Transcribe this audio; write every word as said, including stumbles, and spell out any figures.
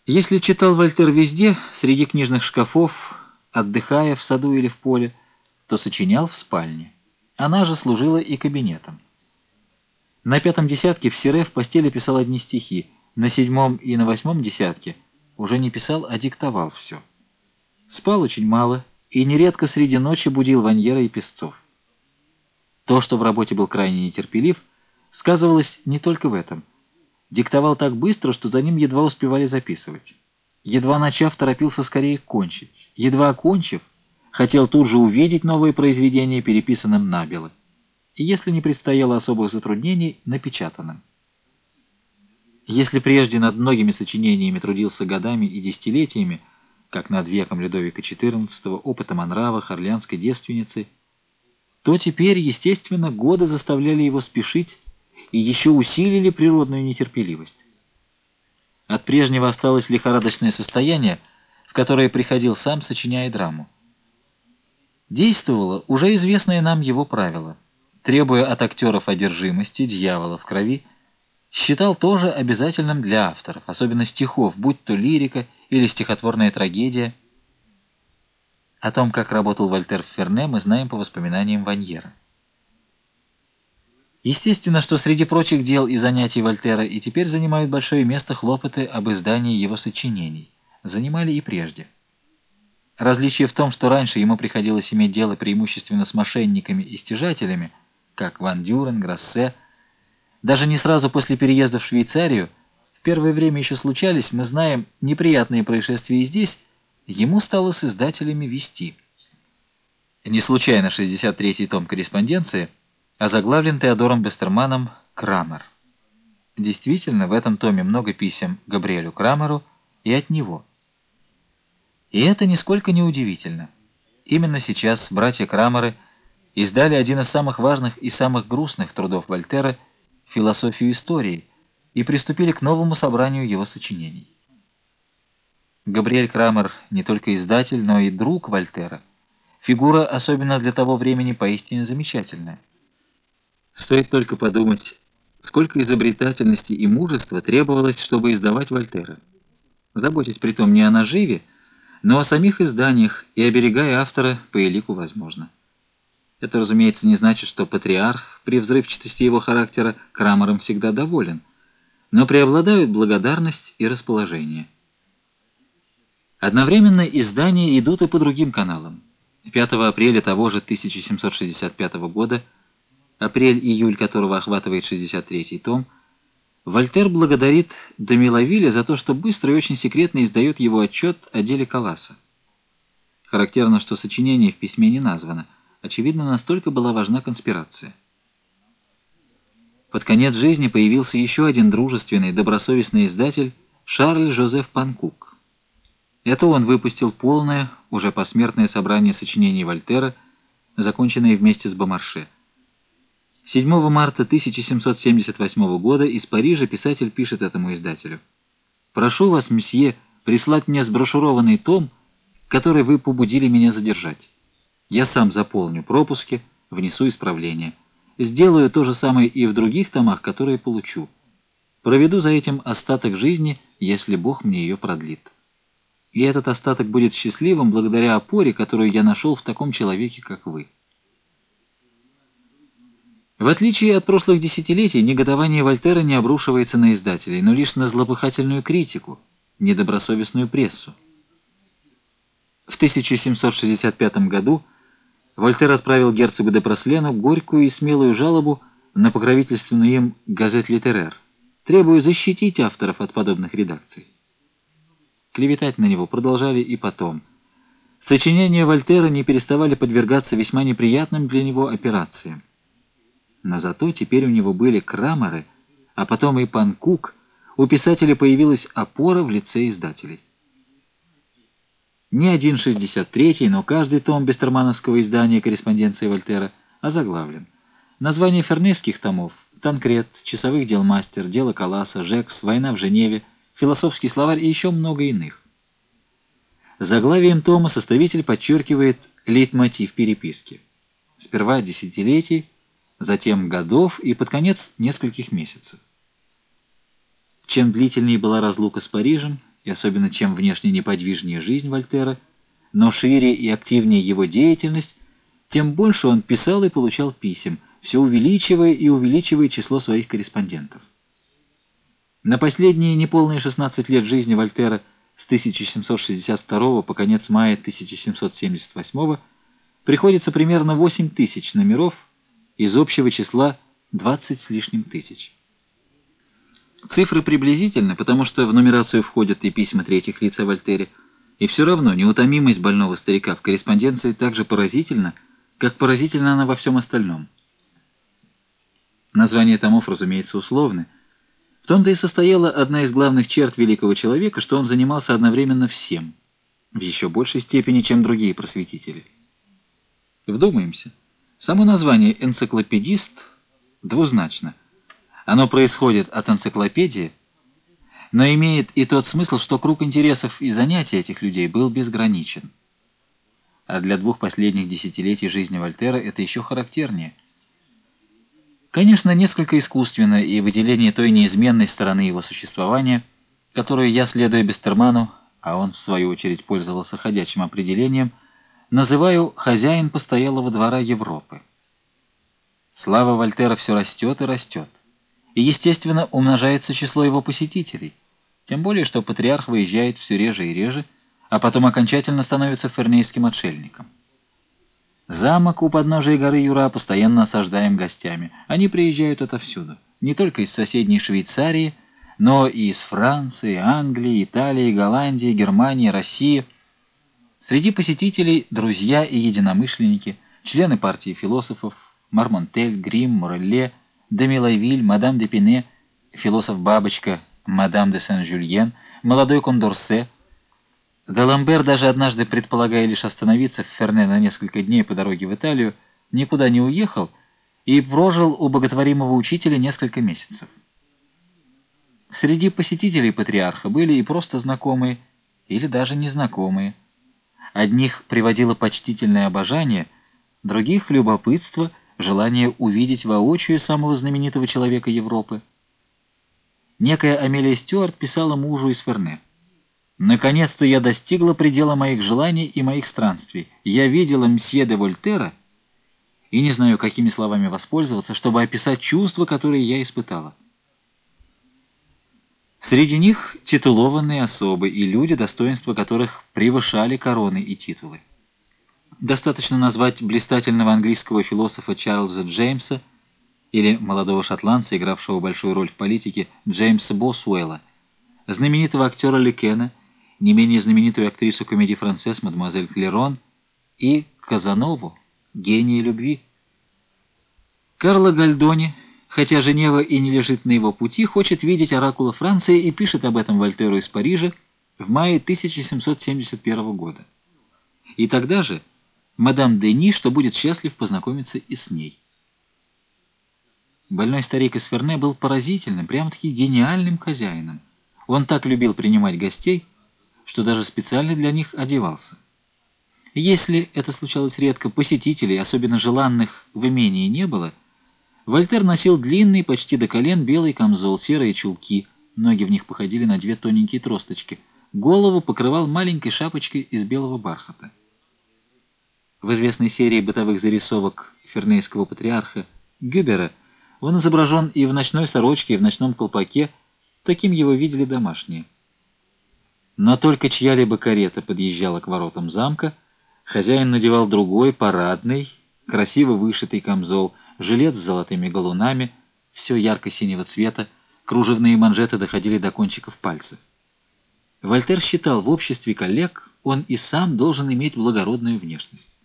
Если читал Вольтер везде, среди книжных шкафов, отдыхая в саду или в поле, то сочинял в спальне. Она же служила и кабинетом. На пятом десятке в Сире в постели писал одни стихи, на седьмом и на восьмом десятке уже не писал, а диктовал все. Спал очень мало и нередко среди ночи будил Ваньера и песцов. То, что в работе был крайне нетерпелив, сказывалось не только в этом. Диктовал так быстро, что за ним едва успевали записывать. Едва начав, торопился скорее кончить. Едва окончив, хотел тут же увидеть новые произведения переписанным набело. И если не предстояло особых затруднений, напечатанным. Если прежде над многими сочинениями трудился годами и десятилетиями, как над веком Людовика четырнадцатого, опытом о нравах, орлеанской девственницы, то теперь, естественно, годы заставляли его спешить и еще усилили природную нетерпеливость. От прежнего осталось лихорадочное состояние, в которое приходил сам, сочиняя драму. Действовало уже известное нам его правило. Требуя от актеров одержимости, дьявола в крови, считал тоже обязательным для авторов, особенно стихов, будь то лирика или стихотворная трагедия. О том, как работал Вольтер в Ферне, мы знаем по воспоминаниям Ваньера. Естественно, что среди прочих дел и занятий Вольтера и теперь занимают большое место хлопоты об издании его сочинений. Занимали и прежде. Различие в том, что раньше ему приходилось иметь дело преимущественно с мошенниками и стяжателями, как Ван Дюрен, Гроссе. Даже не сразу после переезда в Швейцарию, в первое время еще случались, мы знаем, неприятные происшествия и здесь, ему стало с издателями вести. Не случайно шестьдесят третий том корреспонденции озаглавлен Теодором Бестерманом «Крамер». Действительно, в этом томе много писем Габриэлю Крамеру и от него. И это нисколько не удивительно. Именно сейчас братья Крамеры издали один из самых важных и самых грустных трудов Вольтера «Философию истории» и приступили к новому собранию его сочинений. Габриэль Крамер не только издатель, но и друг Вольтера. Фигура, особенно для того времени, поистине замечательная. Стоит только подумать, сколько изобретательности и мужества требовалось, чтобы издавать Вольтера. Заботясь притом не о наживе, но о самих изданиях и оберегая автора по элику возможно. Это, разумеется, не значит, что патриарх при взрывчатости его характера Крамером всегда доволен, но преобладают благодарность и расположение. Одновременно издания идут и по другим каналам. пятого апреля того же тысяча семьсот шестьдесят пятого года, апрель-июль которого охватывает шестьдесят третий том, Вольтер благодарит де Милавиля за то, что быстро и очень секретно издает его отчет о деле Калласа. Характерно, что сочинение в письме не названо. Очевидно, настолько была важна конспирация. Под конец жизни появился еще один дружественный, добросовестный издатель Шарль Жозеф Панкук. Это он выпустил полное, уже посмертное собрание сочинений Вольтера, законченное вместе с Бомарше. седьмого марта тысяча семьсот семьдесят восьмого года из Парижа писатель пишет этому издателю: «Прошу вас, месье, прислать мне сброшурованный том, который вы побудили меня задержать. Я сам заполню пропуски, внесу исправления. Сделаю то же самое и в других томах, которые получу. Проведу за этим остаток жизни, если Бог мне ее продлит. И этот остаток будет счастливым благодаря опоре, которую я нашел в таком человеке, как вы». В отличие от прошлых десятилетий, негодование Вольтера не обрушивается на издателей, но лишь на злопыхательную критику, недобросовестную прессу. В тысяча семьсот шестьдесят пятом году Вольтер отправил герцогу де Прослену горькую и смелую жалобу на покровительственную им «Газет Литерер», требуя защитить авторов от подобных редакций. Клеветать на него продолжали и потом. Сочинения Вольтера не переставали подвергаться весьма неприятным для него операциям. Но зато теперь у него были Крамеры, а потом и Панкук, у писателя появилась опора в лице издателей. Не один шестьдесят третий, но каждый том бестермановского издания корреспонденции Вольтера озаглавлен. Названия фернесских томов — «Танкрет», «Часовых дел мастер», «Дело Калласа», «Жекс», «Война в Женеве», «Философский словарь» и еще много иных. Заглавием тома составитель подчеркивает лейтмотив переписки. Сперва десятилетий, затем годов и, под конец, нескольких месяцев. Чем длительнее была разлука с Парижем, и особенно чем внешне неподвижнее жизнь Вольтера, но шире и активнее его деятельность, тем больше он писал и получал писем, все увеличивая и увеличивая число своих корреспондентов. На последние неполные шестнадцать лет жизни Вольтера с тысяча семьсот шестьдесят второго по конец мая тысяча семьсот семьдесят восьмого приходится примерно восемь тысяч номеров из общего числа двадцать с лишним тысяч. Цифры приблизительны, потому что в нумерацию входят и письма третьих лиц о Вольтере, и все равно неутомимость больного старика в корреспонденции так же поразительна, как поразительна она во всем остальном. Названия томов, разумеется, условны. В том-то и состояла одна из главных черт великого человека, что он занимался одновременно всем, в еще большей степени, чем другие просветители. Вдумаемся. Само название «энциклопедист» двузначно. Оно происходит от энциклопедии, но имеет и тот смысл, что круг интересов и занятий этих людей был безграничен. А для двух последних десятилетий жизни Вольтера это еще характернее. Конечно, несколько искусственно и выделение той неизменной стороны его существования, которую я, следуя Бестерману, а он, в свою очередь, пользовался ходячим определением, называю «хозяин постоялого двора Европы». Слава Вольтера все растет и растет. И, естественно, умножается число его посетителей, тем более, что патриарх выезжает все реже и реже, а потом окончательно становится фернейским отшельником. Замок у подножия горы Юра постоянно осаждаем гостями. Они приезжают отовсюду, не только из соседней Швейцарии, но и из Франции, Англии, Италии, Голландии, Германии, России. Среди посетителей друзья и единомышленники, члены партии философов Мармонтель, Грим, Морелле, де Милайвиль, мадам де Пине, философ-бабочка, мадам де Сен-Жюльен, молодой Кондорсе. Даламбер, даже однажды предполагая лишь остановиться в Ферне на несколько дней по дороге в Италию, никуда не уехал и прожил у боготворимого учителя несколько месяцев. Среди посетителей патриарха были и просто знакомые, или даже незнакомые. Одних приводило почтительное обожание, других — любопытство, желание увидеть воочию самого знаменитого человека Европы. Некая Амелия Стюарт писала мужу из Ферне: «Наконец-то я достигла предела моих желаний и моих странствий. Я видела мсье де Вольтера и не знаю, какими словами воспользоваться, чтобы описать чувства, которые я испытала». Среди них титулованные особы и люди, достоинства которых превышали короны и титулы. Достаточно назвать блистательного английского философа Чарльза Джеймса или молодого шотландца, игравшего большую роль в политике, Джеймса Босуэлла, знаменитого актера Лекена, не менее знаменитую актрису комедии «Францесс» мадемуазель Клерон и Казанову, гения любви. Карло Гальдони, хотя Женева и не лежит на его пути, хочет видеть оракула Франции и пишет об этом Вольтеру из Парижа в мае тысяча семьсот семьдесят первого года. И тогда же мадам Дени, что будет счастлив познакомиться и с ней. Больной старик из Ферне был поразительным, прямо-таки гениальным хозяином. Он так любил принимать гостей, что даже специально для них одевался. Если это случалось редко, посетителей, особенно желанных, в имении не было, Вольтер носил длинный, почти до колен, белый камзол, серые чулки, ноги в них походили на две тоненькие тросточки, голову покрывал маленькой шапочкой из белого бархата. В известной серии бытовых зарисовок фернейского патриарха Гюбера он изображен и в ночной сорочке, и в ночном колпаке, таким его видели домашние. Но только чья-либо карета подъезжала к воротам замка, хозяин надевал другой, парадный, красиво вышитый камзол, жилет с золотыми галунами, все ярко-синего цвета, кружевные манжеты доходили до кончиков пальцев. Вольтер считал, в обществе коллег он и сам должен иметь благородную внешность.